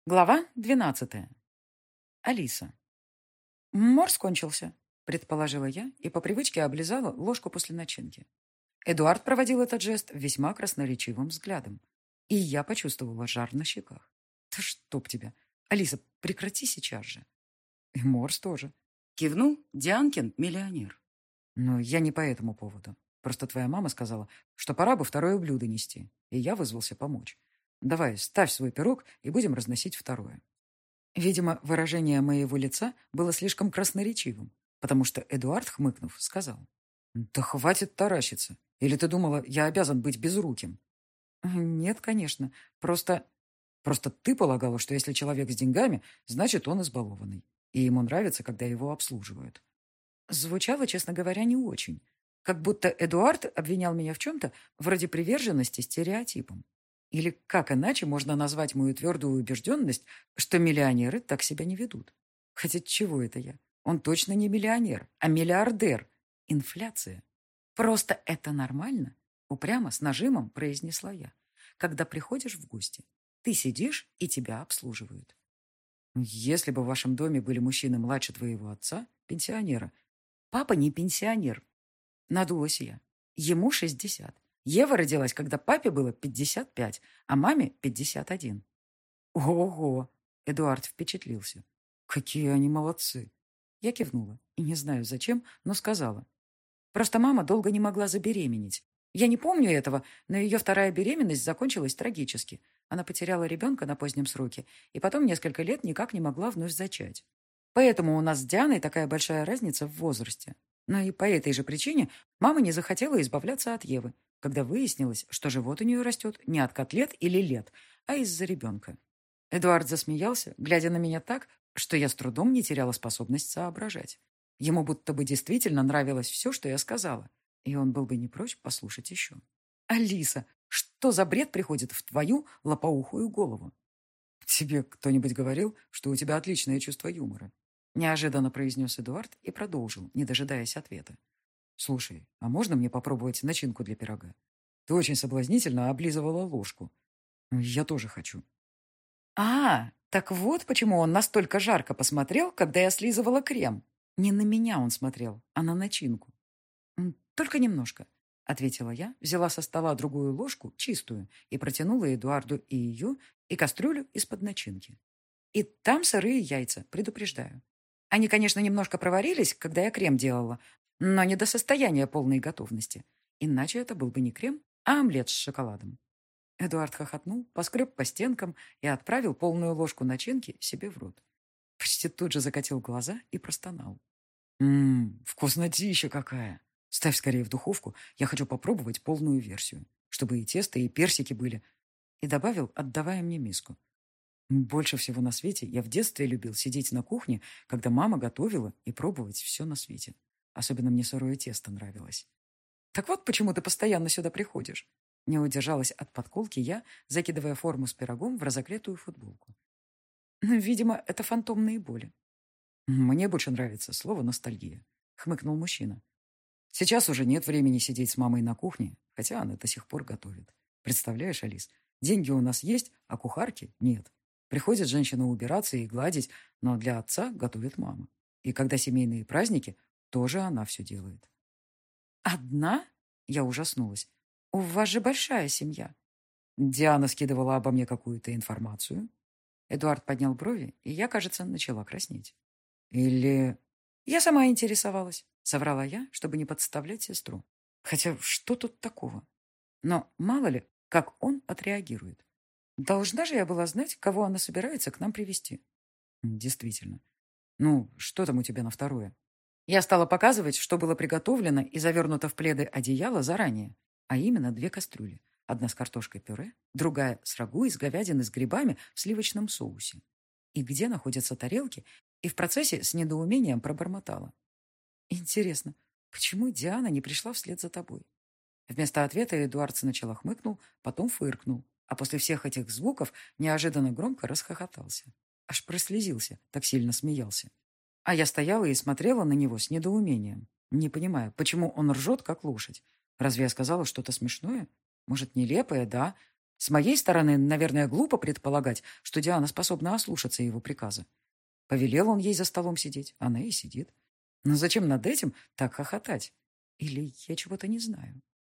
Глава 12. Алиса. «Морс кончился», — предположила я и по привычке облизала ложку после начинки. Эдуард проводил этот жест весьма красноречивым взглядом, и я почувствовала жар на щеках. «Да чтоб тебя! Алиса, прекрати сейчас же!» «И Морс тоже», — кивнул Дианкин миллионер. «Но я не по этому поводу. Просто твоя мама сказала, что пора бы второе блюдо нести, и я вызвался помочь. Давай, ставь свой пирог и будем разносить второе». Видимо, выражение моего лица было слишком красноречивым, потому что Эдуард, хмыкнув, сказал: «Да хватит таращиться. Или ты думала, я обязан быть безруким?» «Нет, конечно. Просто ты полагала, что если человек с деньгами, значит, он избалованный, и ему нравится, когда его обслуживают». Звучало, честно говоря, не очень. Как будто Эдуард обвинял меня в чем-то вроде приверженности стереотипам. Или как иначе можно назвать мою твердую убежденность, что миллионеры так себя не ведут? Хотя чего это я? Он точно не миллионер, а миллиардер. Инфляция. Просто это нормально? Упрямо, с нажимом произнесла я. Когда приходишь в гости, ты сидишь и тебя обслуживают. Если бы в вашем доме были мужчины младше твоего отца, пенсионера. Папа не пенсионер. Надулась я. Ему 60. Ева родилась, когда папе было 55, а маме 51. Ого! Эдуард впечатлился. Какие они молодцы! Я кивнула и не знаю зачем, но сказала. Просто мама долго не могла забеременеть. Я не помню этого, но ее вторая беременность закончилась трагически. Она потеряла ребенка на позднем сроке и потом несколько лет никак не могла вновь зачать. Поэтому у нас с Дианой такая большая разница в возрасте. Но и по этой же причине мама не захотела избавляться от Евы, когда выяснилось, что живот у нее растет не от котлет или лет, а из-за ребенка. Эдуард засмеялся, глядя на меня так, что я с трудом не теряла способность соображать. Ему будто бы действительно нравилось все, что я сказала, и он был бы не прочь послушать еще. «Алиса, что за бред приходит в твою лопоухую голову?» «Тебе кто-нибудь говорил, что у тебя отличное чувство юмора?» Неожиданно произнес Эдуард и продолжил, не дожидаясь ответа. «Слушай, а можно мне попробовать начинку для пирога? Ты очень соблазнительно облизывала ложку. Я тоже хочу». Так вот почему он настолько жарко посмотрел, когда я слизывала крем. Не на меня он смотрел, а на начинку. «Только немножко», — ответила я, взяла со стола другую ложку, чистую, и протянула Эдуарду и ее, и кастрюлю из-под начинки. «И там сырые яйца, предупреждаю. Они, конечно, немножко проварились, когда я крем делала, но не до состояния полной готовности. Иначе это был бы не крем, а омлет с шоколадом». Эдуард хохотнул, поскреб по стенкам и отправил полную ложку начинки себе в рот. Почти тут же закатил глаза и простонал. Вкуснотища какая! Ставь скорее в духовку, я хочу попробовать полную версию, чтобы и тесто, и персики были». И добавил, отдавая мне миску. Больше всего на свете я в детстве любил сидеть на кухне, когда мама готовила, и пробовать все на свете. Особенно мне сырое тесто нравилось. «Так вот почему ты постоянно сюда приходишь?» Не удержалась от подколки я, закидывая форму с пирогом в разогретую футболку. Видимо, это фантомные боли. «Мне больше нравится слово «ностальгия», — хмыкнул мужчина. «Сейчас уже нет времени сидеть с мамой на кухне, хотя она до сих пор готовит. Представляешь, Алис, деньги у нас есть, а кухарки нет. Приходит женщина убираться и гладить, но для отца готовит мама. И когда семейные праздники, тоже она все делает». «Одна?» — я ужаснулась. «У вас же большая семья». Диана скидывала обо мне какую-то информацию. Эдуард поднял брови, и я, кажется, начала краснеть. «Или...» «Я сама интересовалась», — соврала я, чтобы не подставлять сестру. Хотя что тут такого? Но мало ли, как он отреагирует. Должна же я была знать, кого она собирается к нам привести. Действительно. Ну, что там у тебя на второе? Я стала показывать, что было приготовлено и завернуто в пледы одеяла заранее, а именно 2 кастрюли. Одна с картошкой пюре, другая с рагу из говядины с грибами в сливочном соусе. И где находятся тарелки, и в процессе с недоумением пробормотала. «Интересно, почему Диана не пришла вслед за тобой?» Вместо ответа Эдуард сначала хмыкнул, потом фыркнул, а после всех этих звуков неожиданно громко расхохотался. Аж прослезился, так сильно смеялся. А я стояла и смотрела на него с недоумением, не понимая, почему он ржет, как лошадь. Разве я сказала что-то смешное? Может, нелепое, да, С моей стороны, наверное, глупо предполагать, что Диана способна ослушаться его приказа. Повелел он ей за столом сидеть, она и сидит. Но зачем над этим так хохотать? Или я чего-то не знаю?